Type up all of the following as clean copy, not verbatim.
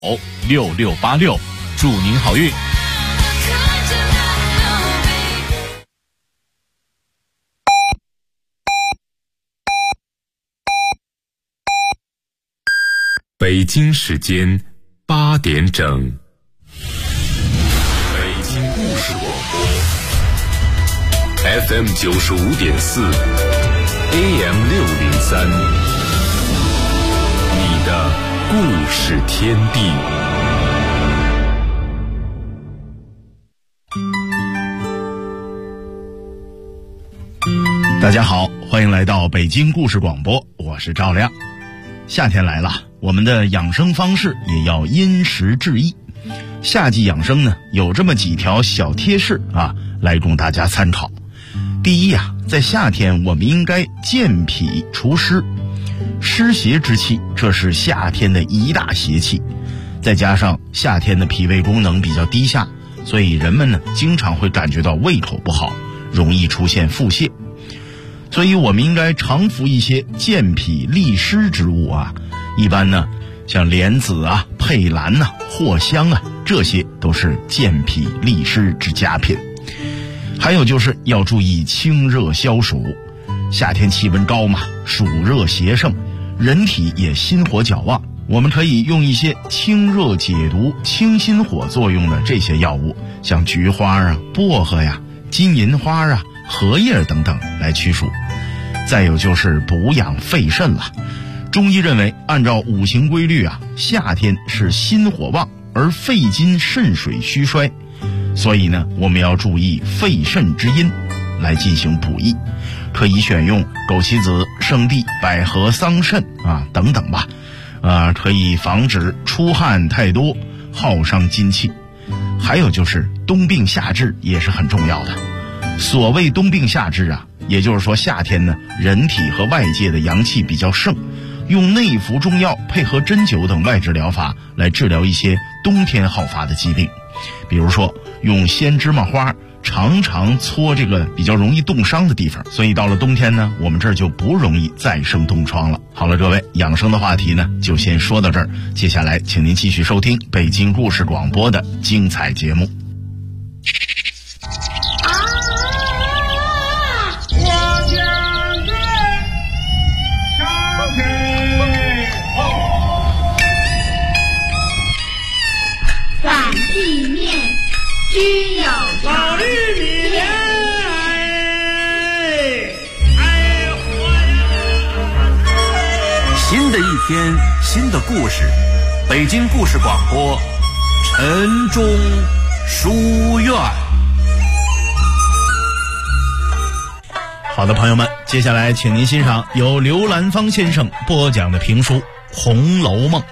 6686，祝您好运。 北京时间8点整，北京故事广播 FM 95.4 AM 603，你的故事天地。 大家好，欢迎来到北京故事广播，我是赵亮。夏天来了，我们的养生方式也要因时制宜。夏季养生呢，有这么几条小贴士啊，来供大家参考。第一啊，在夏天我们应该健脾除湿，湿邪之气，这是夏天的一大邪气。再加上夏天的脾胃功能比较低下，所以人们呢经常会感觉到胃口不好，容易出现腹泻。所以我们应该常服一些健脾利湿之物啊，一般呢像莲子啊、佩兰啊、藿香啊，这些都是健脾利湿之佳品。还有就是要注意清热消暑，夏天气温高嘛，暑热邪盛，人体也心火较旺，我们可以用一些清热解毒、清心火作用的这些药物，像菊花啊、薄荷呀、金银花啊、荷叶等等来驱暑。再有就是补养肺肾了。中医认为，按照五行规律啊，夏天是心火旺，而肺金肾水虚衰，所以呢，我们要注意肺肾之阴来进行补益，可以选用枸杞子、生地、百合、桑葚啊等等吧，可以防止出汗太多，耗伤精气。还有就是冬病夏治也是很重要的。所谓冬病夏治啊，也就是说夏天呢，人体和外界的阳气比较盛，用内服中药配合针灸等外治疗法来治疗一些冬天好发的疾病。比如说用鲜芝麻花常常搓这个比较容易冻伤的地方，所以到了冬天呢，我们这儿就不容易再生冻疮了。好了，各位，养生的话题呢就先说到这儿，接下来请您继续收听北京故事广播的精彩节目。 只有老玉米莲， 新的一天，新的故事，北京故事广播，晨钟书院。 好的，朋友们，接下来请您欣赏由刘兰芳先生播讲的评书《红楼梦》。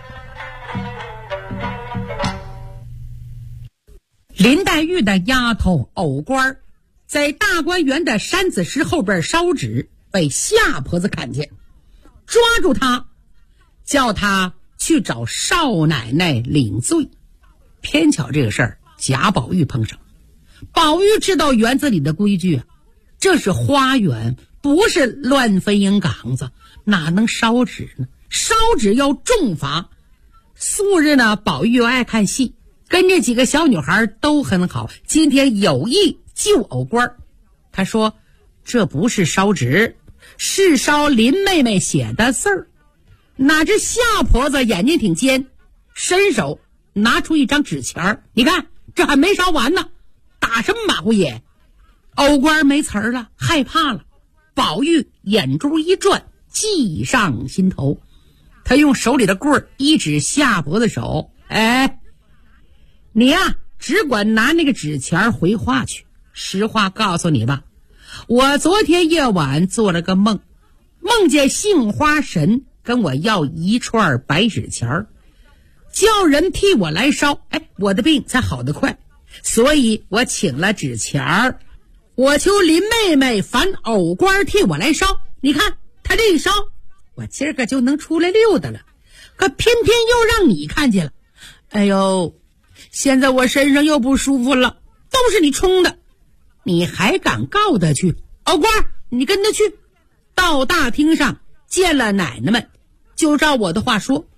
林黛玉的丫头藕官在大观园的山子石后边烧纸，被夏婆子看见，抓住她，叫她去找少奶奶领罪。偏巧这个事儿贾宝玉碰上，宝玉知道园子里的规矩啊，这是花园，不是乱飞鹰岗子，哪能烧纸呢？烧纸要重罚。素日呢，宝玉又爱看戏，跟这几个小女孩都很好，今天有意救藕官。他说这不是烧纸，是烧林妹妹写的字儿。哪知夏婆子眼睛挺尖，伸手拿出一张纸钱，你看这还没烧完呢，打什么马虎眼？藕官没词儿了，害怕了。宝玉眼珠一转，计上心头，他用手里的棍儿一指夏婆子手，你呀，只管拿那个纸钱回话去。实话告诉你吧，我昨天夜晚做了个梦，梦见杏花神跟我要一串白纸钱，叫人替我来烧，我的病才好得快，所以我请了纸钱，我求林妹妹烦藕官替我来烧。你看他这一烧，我今儿个就能出来溜达了，可偏偏又让你看见了。哎呦，现在我身上又不舒服了，都是你冲的，你还敢告他去？藕官，你跟他去，到大厅上见了奶奶们，就照我的话说，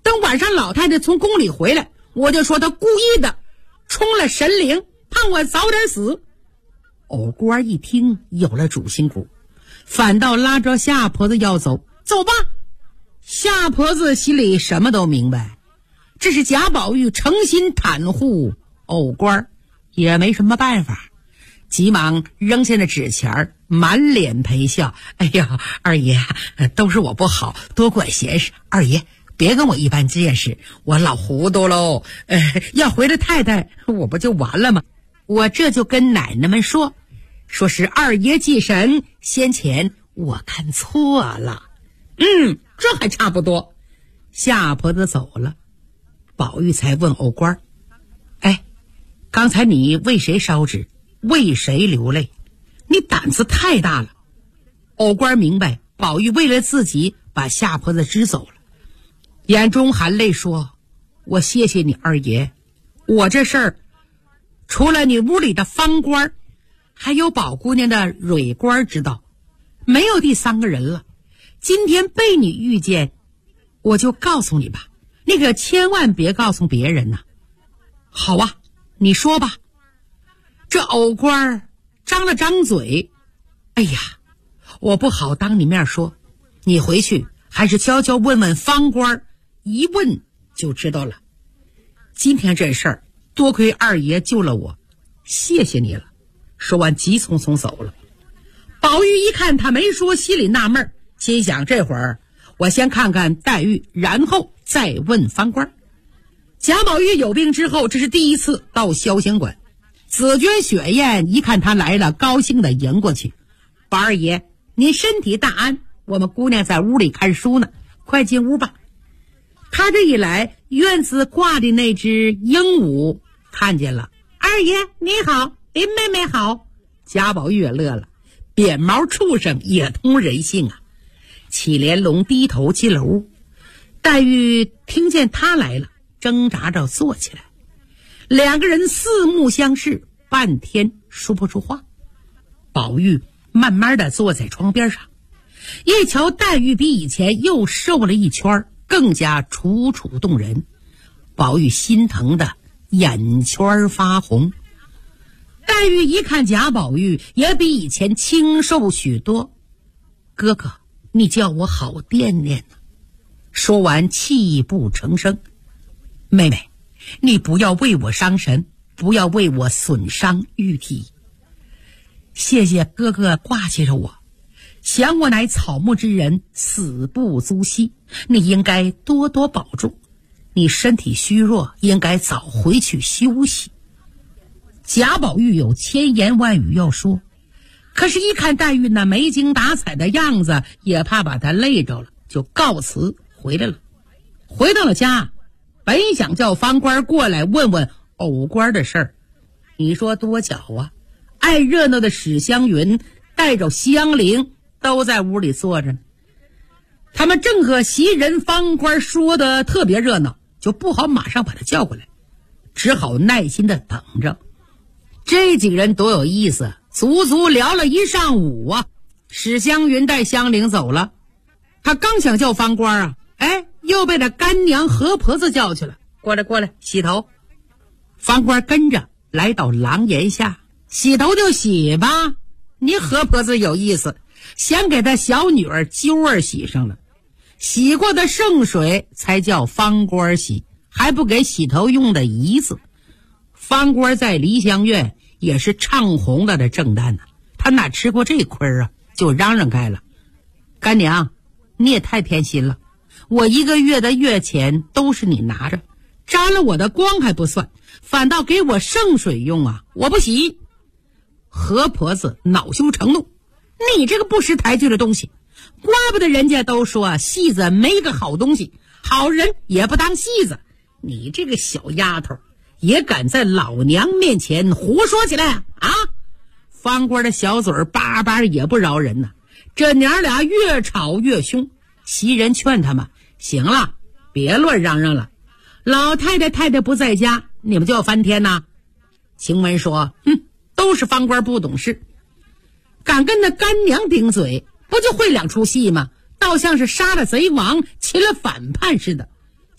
等晚上老太太从宫里回来，我就说她故意的，冲了神灵，盼我早点死。藕官一听有了主心骨，反倒拉着夏婆子要走。走吧。夏婆子心里什么都明白，这是贾宝玉诚心袒护藕官，也没什么办法，急忙扔下那纸钱，满脸陪笑。哎呀，二爷，都是我不好，多管闲事，二爷别跟我一般见识，我老糊涂喽。要回了太太，我不就完了吗？我这就跟奶奶们说是二爷忌神，先前我看错了。这还差不多。夏婆子走了，宝玉才问藕官：刚才你为谁烧纸，为谁流泪？你胆子太大了。藕官明白宝玉为了自己把夏婆子支走了，眼中含泪说：我谢谢你二爷，我这事儿除了你屋里的方官，还有宝姑娘的蕊官知道，没有第三个人了。今天被你遇见，我就告诉你吧，你可千万别告诉别人呐。好啊，你说吧。这藕官张了张嘴，哎呀，我不好当你面说，你回去还是悄悄问问方官，一问就知道了。今天这事儿多亏二爷救了我，谢谢你了。说完急匆匆走了。宝玉一看他没说，心里纳闷，心想这会儿我先看看黛玉，然后再问方官。贾宝玉有病之后，这是第一次到潇湘馆。紫鹃、雪雁一看他来了，高兴地迎过去：宝二爷，您身体大安，我们姑娘在屋里看书呢，快进屋吧。他这一来，院子挂的那只鹦鹉看见了：二爷你好，林妹妹好。贾宝玉也乐了，扁毛畜生也通人性啊。启莲龙低头进了屋，黛玉听见他来了，挣扎着坐起来，两个人四目相视，半天说不出话。宝玉慢慢的坐在窗边上，一瞧黛玉比以前又瘦了一圈，更加楚楚动人。宝玉心疼的眼圈发红。黛玉一看贾宝玉也比以前清瘦许多，哥哥你叫我好惦念呢。说完泣不成声。妹妹，你不要为我伤神，不要为我损伤玉体。谢谢哥哥挂记着我，想我乃草木之人，死不足惜，你应该多多保重。你身体虚弱，应该早回去休息。贾宝玉有千言万语要说，可是一看黛玉那没精打采的样子，也怕把她累着了，就告辞回来了。回到了家，本想叫方官过来问问藕官的事儿，你说多巧啊，爱热闹的史湘云带着香菱都在屋里坐着呢。他们正和袭人方官说的特别热闹，就不好马上把他叫过来，只好耐心的等着。这几个人多有意思，足足聊了一上午啊。史湘云带香菱走了，他刚想叫方官啊，又被他干娘何婆子叫去了。过来洗头。方官跟着来到廊檐下，洗头就洗吧，你何婆子有意思，先给他小女儿揪儿洗上了，洗过的圣水才叫方官洗，还不给洗头用的仪子。方官在梨香院也是唱红了的正旦呢，他哪吃过这亏啊，就嚷嚷开了：干娘，你也太偏心了，我1个月的月钱都是你拿着，沾了我的光还不算，反倒给我圣水用啊，我不洗。何婆子恼羞成怒：你这个不识抬举的东西，怪不得人家都说戏子没个好东西，好人也不当戏子，你这个小丫头也敢在老娘面前胡说起来啊！方官的小嘴叭叭也不饶人呐，这娘俩越吵越凶。袭人劝他们：行了，别乱嚷嚷了，老太太不在家，你们就要翻天呐。晴雯说：都是方官不懂事，敢跟那干娘顶嘴，不就会两出戏吗？倒像是杀了贼王，擒了反叛似的。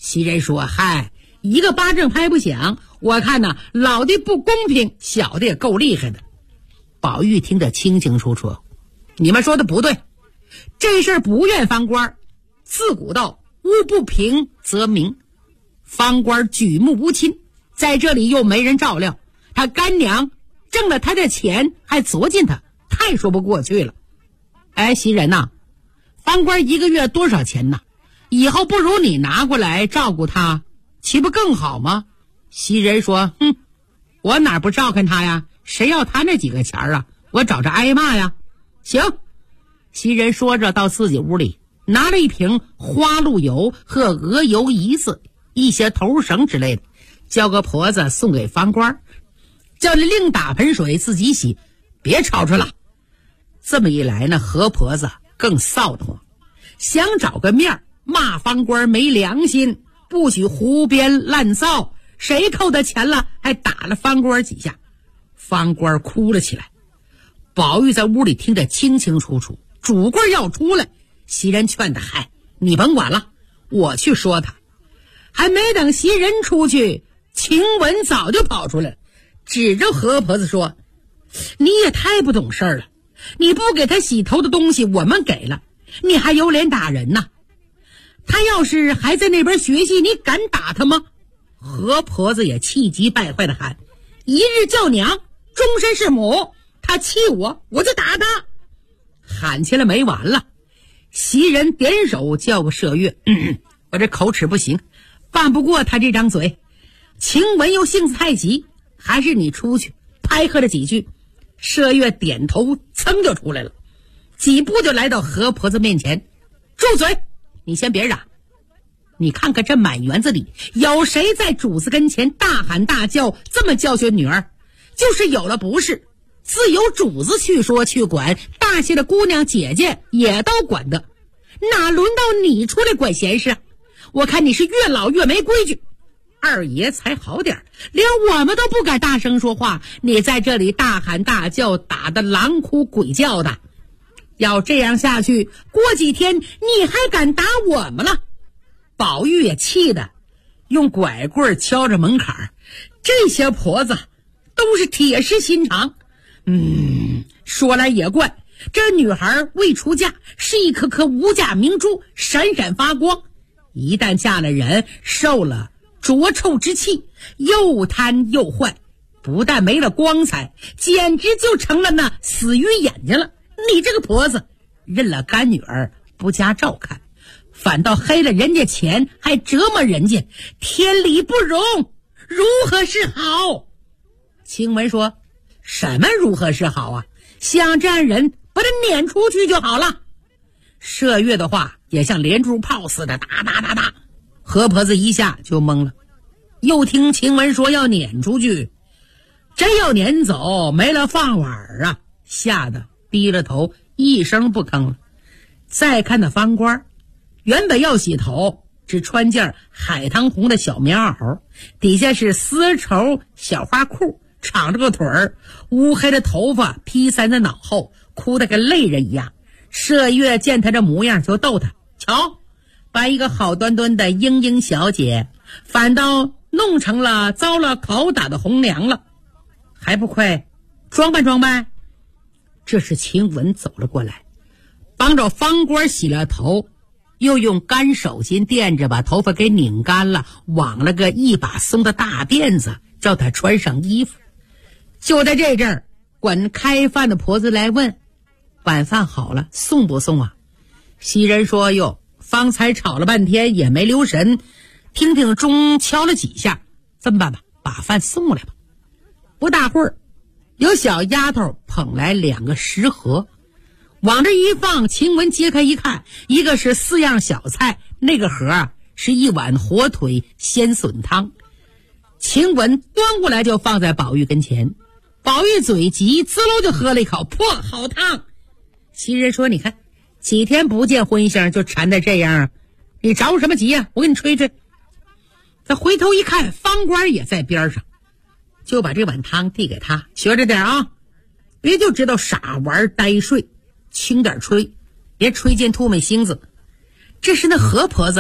袭人说：嗨，一个巴掌拍不响，我看呐，老的不公平，小的也够厉害的。宝玉听得清清楚楚，你们说的不对，这事儿不怨方官，自古道屋不平则鸣，方官举目无亲，在这里又没人照料，他干娘挣了他的钱还作践他，太说不过去了。哎，袭人呐，方官一个月多少钱呢？以后不如你拿过来照顾他，岂不更好吗？袭人说：我哪不照看他呀？谁要他那几个钱啊？我找着挨骂呀。行，袭人说着到自己屋里拿了一瓶花露油和鹅油胰子，一些头绳之类的，叫个婆子送给方官，叫你另打盆水自己洗，别吵吵了。这么一来呢，何婆子更臊得慌，想找个面骂方官没良心，不许胡编乱造，谁扣他钱了还打了方官几下。方官哭了起来。宝玉在屋里听得清清楚楚，主棍要出来。袭人劝他：嗨，你甭管了，我去说他。还没等袭人出去，晴雯早就跑出来了，指着何婆子说：你也太不懂事了，你不给他洗头的东西我们给了，你还有脸打人呢？他要是还在那边学习，你敢打他吗？何婆子也气急败坏地喊：一日叫娘，终身是母，他欺我，我就打他。喊起来没完了。袭人点手叫过麝月：我这口齿不行，办不过他这张嘴。晴雯又性子太急，还是你出去拍喝了几句。麝月点头，噌就出来了，几步就来到何婆子面前：住嘴，你先别嚷。你看看这满园子里有谁在主子跟前大喊大叫，这么教训女儿？就是有了不是，自有主子去说去管，大些的姑娘姐姐也都管的，哪轮到你出来管闲事啊？我看你是越老越没规矩。二爷才好点，连我们都不敢大声说话，你在这里大喊大叫，打得狼哭鬼叫的。要这样下去，过几天你还敢打我们了？宝玉也气得用拐棍敲着门槛，这些婆子都是铁石心肠。说来也怪，这女孩未出嫁，是一颗颗无价明珠，闪闪发光，一旦嫁了人，受了浊臭之气，又贪又坏，不但没了光彩，简直就成了那死鱼眼睛了。你这个婆子认了干女儿不加照看，反倒黑了人家钱，还折磨人家，天理不容，如何是好？晴雯说：什么如何是好啊？像这样人把他撵出去就好了。麝月的话也像连珠炮似的，打打打打。何婆子一下就懵了，又听晴雯说要撵出去，真要撵走，没了饭碗啊，吓得低了头，一声不吭了。再看那方官，原本要洗头，只穿件海棠红的小棉袄，底下是丝绸小花裤，敞着个腿儿，乌黑的头发披散在脑后，哭得跟泪人一样。麝月见他这模样就逗他：瞧，把一个好端端的莺莺小姐反倒弄成了遭了拷打的红娘了，还不快装扮装扮。这是晴雯走了过来，帮着方官洗了头，又用干手巾垫着把头发给拧干了，网了个一把松的大辫子，叫他穿上衣服。就在这阵儿，管开饭的婆子来问：晚饭好了，送不送啊？袭人说：哟，方才吵了半天也没留神，听听钟敲了几下，这么办吧，把饭送来吧。不大会儿，有小丫头捧来2个食盒，往这一放，晴雯揭开一看，一个是4样小菜，那个盒是一碗火腿鲜笋汤。晴雯端过来就放在宝玉跟前，宝玉嘴急，滋溜就喝了一口，破好烫。袭人说：你看几天不见荤腥就馋得这样啊，你着什么急啊？我给你吹吹。他回头一看，方官也在边上，就把这碗汤递给他：学着点啊，别就知道傻玩呆睡，轻点吹，别吹进吐沫星子。这是那何婆子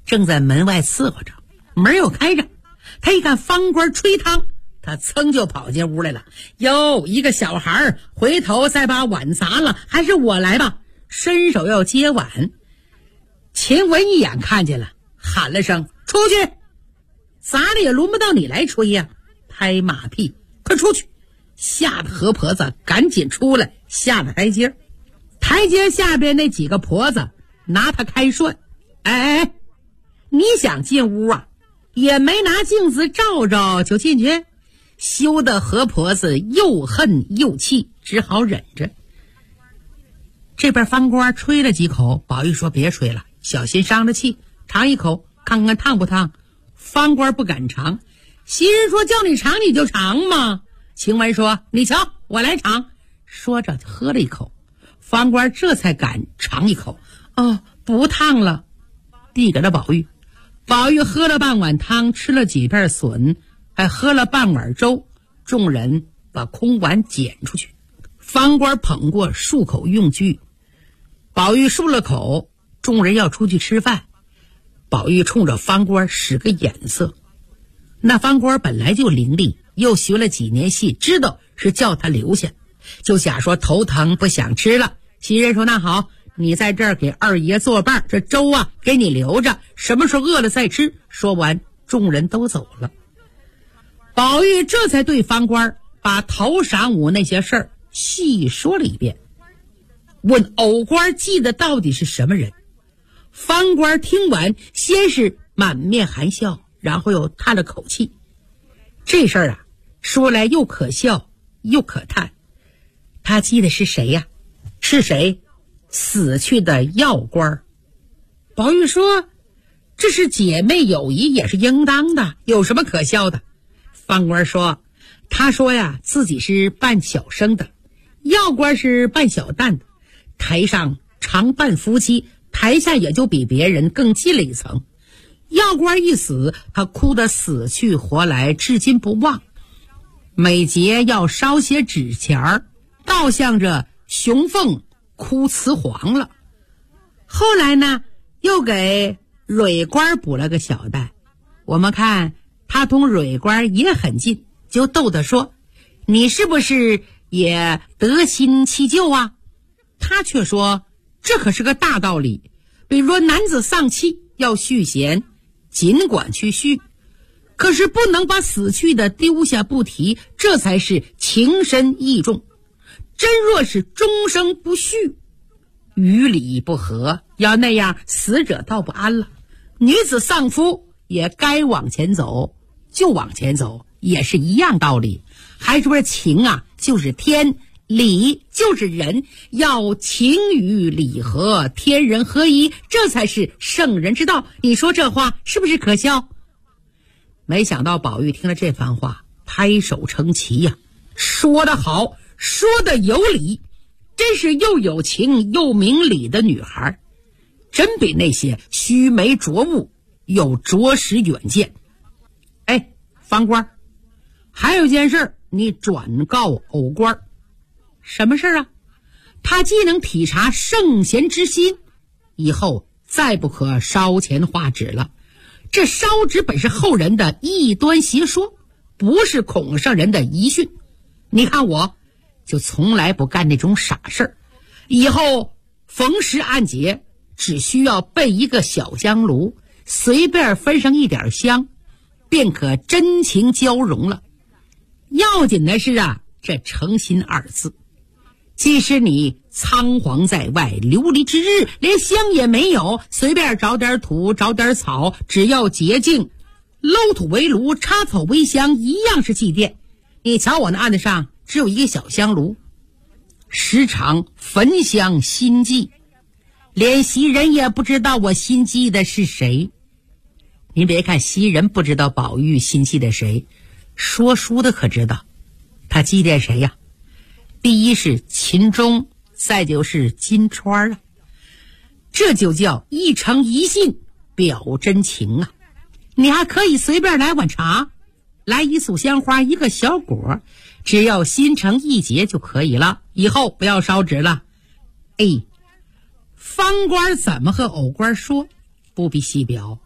正在门外伺候着，门又开着，他一看方官吹汤，他噌就跑进屋来了。哟，一个小孩回头再把碗砸了，还是我来吧，伸手要接碗。秦文一眼看见了，喊了声出去，砸了也轮不到你来吹呀，拍马屁，快出去。吓得何婆子赶紧出来，下了台阶。台阶下边那几个婆子拿他开涮，哎，你想进屋啊，也没拿镜子照照就进去，羞得何婆子又恨又气，只好忍着。这边方官吹了几口，宝玉说别吹了，小心伤了气，尝一口看看烫不烫。方官不敢尝，袭人说叫你尝你就尝嘛。晴雯说你瞧我来尝，说着喝了一口，方官这才敢尝一口，哦，不烫了，递给了宝玉。宝玉喝了半碗汤，吃了几片笋，还喝了半碗粥，众人把空碗捡出去。方官捧过漱口用具，宝玉漱了口，众人要出去吃饭，宝玉冲着方官使个眼色。那方官本来就伶俐，又学了几年戏，知道是叫他留下，就假说头疼不想吃了。袭人说那好，你在这儿给二爷作伴，这粥啊给你留着，什么时候饿了再吃。说完众人都走了。宝玉这才对方官把头晌午那些事儿细说了一遍，问偶官记得到底是什么人。方官听完，先是满面含笑，然后又叹了口气。这事儿啊，说来又可笑又可叹。他记得是谁呀？是谁？死去的药官。宝玉说这是姐妹友谊，也是应当的，有什么可笑的？方官说他说呀，自己是扮小生的，药官是扮小旦的，台上常扮夫妻，台下也就比别人更近了一层。药官一死，他哭得死去活来，至今不忘。每节要烧些纸钱儿，倒向着雄凤哭雌黄了。后来呢，又给蕊官补了个小旦。我们看他同蕊官也很近，就逗他说你是不是也得心弃旧啊？他却说这可是个大道理，比如说男子丧妻要续弦，尽管去续，可是不能把死去的丢下不提，这才是情深义重。真若是终生不续，与理不合，要那样死者倒不安了。女子丧夫也该往前走就往前走，也是一样道理。还说情啊就是天，理就是人，要情与理合，天人合一，这才是圣人之道。你说这话是不是可笑？没想到宝玉听了这番话，拍手称奇呀，说得好，说得有理，真是又有情又明理的女孩，真比那些须眉浊物有着实远见。哎，方官，还有件事你转告偶官。什么事啊？他既能体察圣贤之心，以后再不可烧钱画纸了。这烧纸本是后人的异端邪说，不是孔圣人的遗训。你看我就从来不干那种傻事儿，以后逢时按节只需要备一个小香炉，随便分上一点香，便可真情交融了。要紧的是啊，这诚心二字。即使你仓皇在外，流离之日连香也没有，随便找点土找点草，只要洁净，搂土为炉，插草为香，一样是祭奠。你瞧我那案子上只有一个小香炉，时常焚香心祭，连袭人也不知道我心祭的是谁。您别看袭人不知道宝玉心祭的谁，说书的可知道他祭奠谁呀？第一是秦钟，再就是金钏啊，这就叫一诚一信，表真情啊。你还可以随便来碗茶，来一束香花，一个小果，只要心诚意结就可以了，以后不要烧纸了。哎，方官怎么和偶官说不必细表，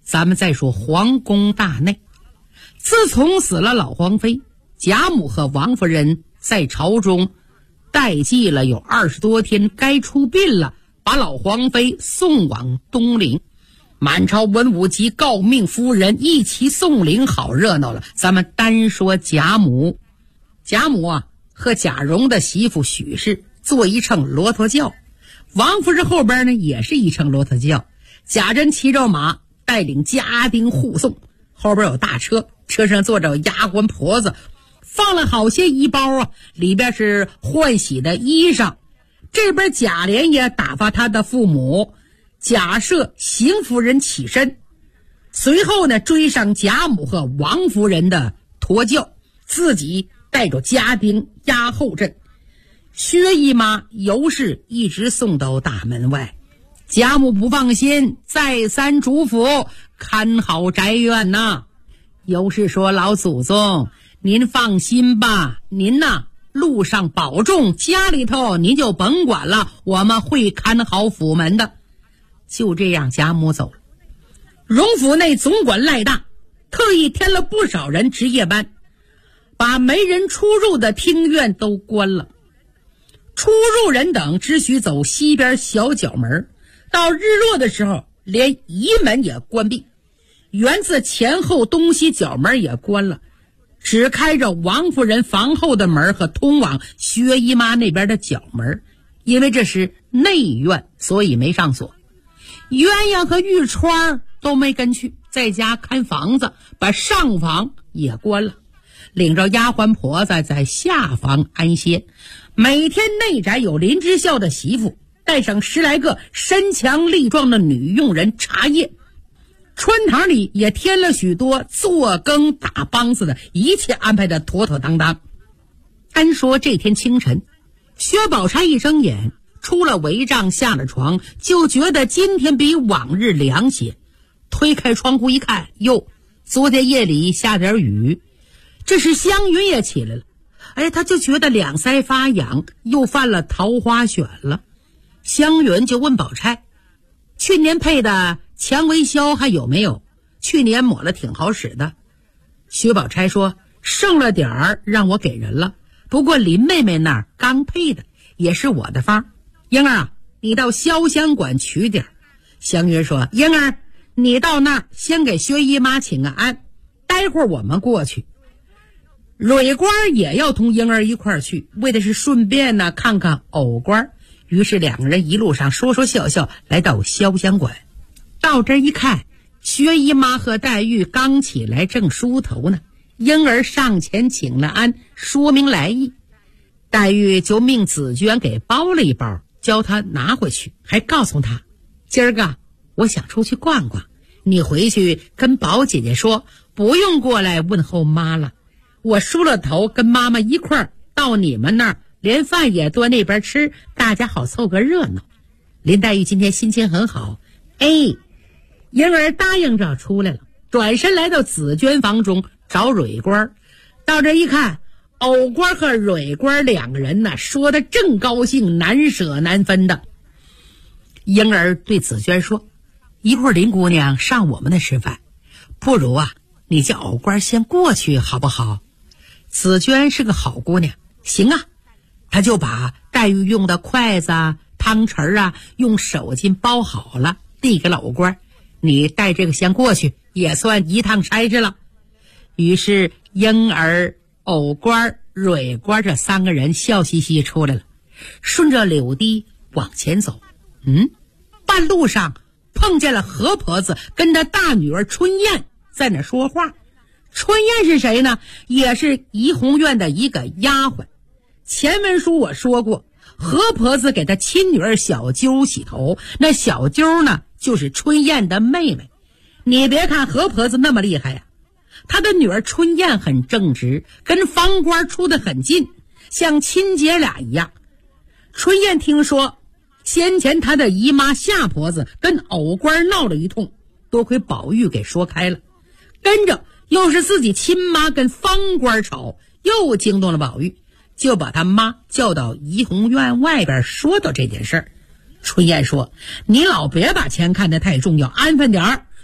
咱们再说皇宫大内。自从死了老皇妃，贾母和王夫人在朝中待祭了有20多天，该出殡了，把老皇妃送往东陵。满朝文武及诰命夫人一齐送灵，好热闹了。咱们单说贾母，贾母啊和贾蓉的媳妇许氏坐一乘骆驼轿，王夫人后边呢也是一乘骆驼轿，贾珍骑着马带领家丁护送，后边有大车，车上坐着丫鬟婆子，放了好些衣包啊，里边是换洗的衣裳。这边贾琏也打发他的父母贾赦、邢夫人起身，随后呢追上贾母和王夫人的驼轿，自己带着家丁压后阵。薛姨妈尤氏一直送到大门外，贾母不放心，再三嘱咐看好宅院呐。尤氏说：老祖宗您放心吧，您呐路上保重，家里头您就甭管了，我们会看好府门的。就这样，贾母走了。荣府内总管赖大特意添了不少人值夜班，把没人出入的厅院都关了。出入人等只许走西边小角门，到日落的时候连仪门也关闭，园子前后东西角门也关了，只开着王夫人房后的门和通往薛姨妈那边的角门，因为这是内院，所以没上锁。鸳鸯和玉钏都没跟去，在家看房子，把上房也关了，领着丫鬟婆子在下房安歇。每天内宅有林之孝的媳妇带上10来个身强力壮的女佣人查夜，穿堂里也添了许多做羹打梆子的，一切安排的妥妥当当。单说这天清晨，薛宝钗一睁眼出了帷帐，下了床，就觉得今天比往日凉些。推开窗户一看，哟，昨天夜里下点雨。这时湘云也起来了，他就觉得两腮发痒，又犯了桃花癣了。湘云就问宝钗，去年配的蔷薇销还有没有？去年抹了挺好使的。薛宝钗说，剩了点儿让我给人了，不过林妹妹那儿刚配的，也是我的方。英儿啊，你到潇湘馆取点。湘云说，英儿你到那儿先给薛姨妈请个安，待会儿我们过去。蕊官也要同英儿一块儿去，为的是顺便呢看看藕官。于是两个人一路上说说笑笑，来到潇湘馆。到这一看，薛姨妈和黛玉刚起来正梳头呢，英儿上前请了安，说明来意。黛玉就命紫娟给包了一包，教她拿回去，还告诉她，今儿个我想出去逛逛，你回去跟宝姐姐说，不用过来问候妈了，我梳了头跟妈妈一块儿到你们那儿，连饭也端那边吃，大家好凑个热闹。林黛玉今天心情很好，英儿答应着出来了，转身来到紫娟房中找蕊官。到这一看，藕官和蕊官两个人呢，说的正高兴，难舍难分的。英儿对紫娟说，一会儿林姑娘上我们那吃饭，不如啊你叫藕官先过去好不好？紫娟是个好姑娘，行啊。她就把黛玉用的筷子啊汤匙啊用手巾包好了，递给了藕官，你带这个先过去，也算一趟差事了。于是英儿、藕官、蕊官这三个人笑嘻嘻出来了，顺着柳堤往前走。半路上碰见了何婆子跟她大女儿春燕在那说话。春燕是谁呢？也是怡红院的一个丫鬟。前文书我说过，何婆子给她亲女儿小揪洗头，那小揪呢就是春燕的妹妹。你别看何婆子那么厉害呀，她的女儿春燕很正直，跟方官处得很近，像亲姐俩一样。春燕听说先前她的姨妈夏婆子跟藕官闹了一通，多亏宝玉给说开了，跟着又是自己亲妈跟方官吵，又惊动了宝玉，就把他妈叫到怡红院外边说到这件事儿。春燕说，你老别把钱看得太重要，安分点儿，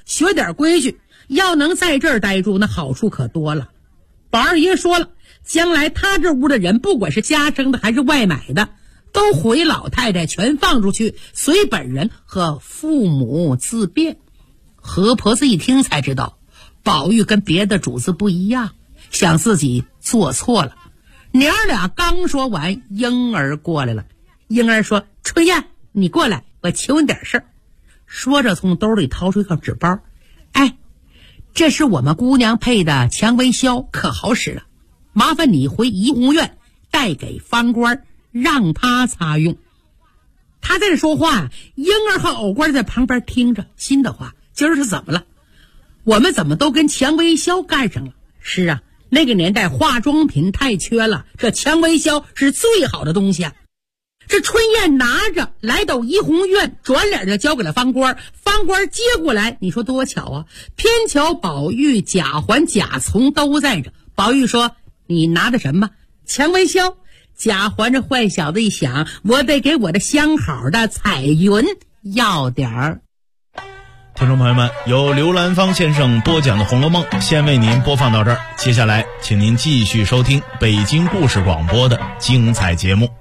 学点规矩，要能在这儿待住，那好处可多了。宝二爷说了，将来他这屋的人，不管是家生的还是外买的，都回老太太全放出去，随本人和父母自便。何婆子一听才知道，宝玉跟别的主子不一样，想自己做错了。娘俩刚说完，婴儿过来了。婴儿说：“春燕，你过来，我求你点事儿。”说着从兜里掏出一个纸包，哎，这是我们姑娘配的蔷薇箫，可好使了，麻烦你回怡红院带给方官，让他擦用。他在这说话，婴儿和偶官在旁边听着，心的话，今儿是怎么了？我们怎么都跟蔷薇箫干上了？是啊，那个年代化妆品太缺了，这蔷薇箫是最好的东西啊。这春燕拿着来到怡红院，转脸就交给了方官，方官接过来，你说多巧啊，偏巧宝玉、贾环、贾从都在这。宝玉说：“你拿的什么？蔷薇箫。”贾环这坏小子一想，我得给我的相好的彩云要点儿。 听众朋友们，由刘兰芳先生播讲的《红楼梦》先为您播放到这儿，接下来请您继续收听北京故事广播的精彩节目。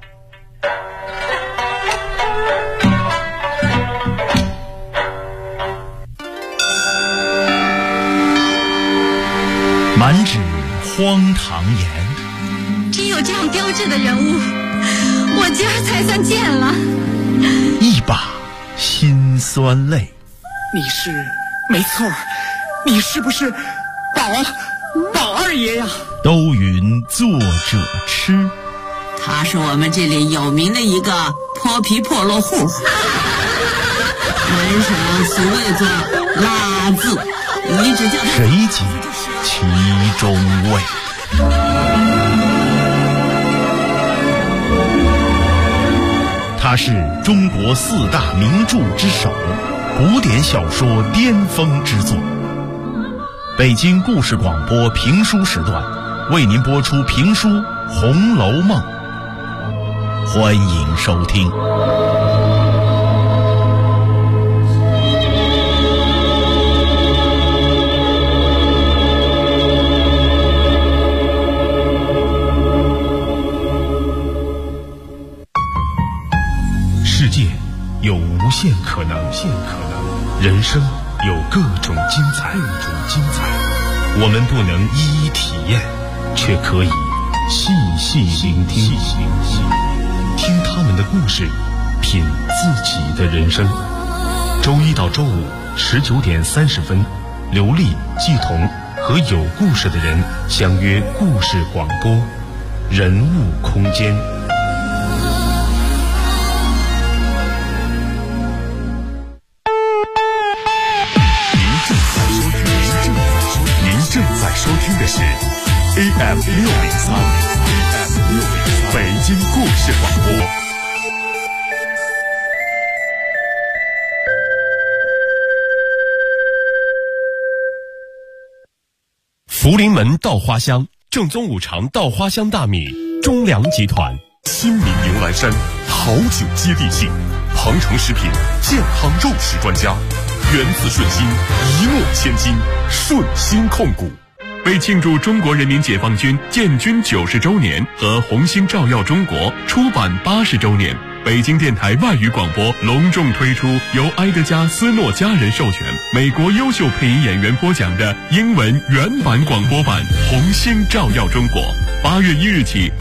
满纸荒唐言， 只有这样标致的人物，我今儿才算见了。 一把辛酸泪。 你是没错，你是不是宝二爷呀？ 都云作者痴， 他是我们这里有名的一个泼皮破落户，门上俗谓作拉字，你只叫谁解其中味？他是中国四大名著之首，古典小说巅峰之作。北京故事广播评书时段为您播出评书《红楼梦》，欢迎收听。 世界有无限可能，人生有各种精彩，我们不能一一体验，却可以细细聆听，听他们的故事，品自己的人生。周一到周五19点30分，刘丽、季彤和有故事的人相约故事广播，人物空间。 正在收听的是 AM 603北京故事广播。 福临门稻花香，正宗五常稻花香大米，中粮集团。 亲民牛栏山，好酒接地气，鹏城食品健康肉食专家，源自顺心，一诺千金，顺心控股。 为庆祝中国人民解放军建军90周年和红星照耀中国出版80周年，北京电台外语广播隆重推出由埃德加·斯诺家人授权、美国优秀配音演员播讲的英文原版广播版《红星照耀中国》，8月1日起。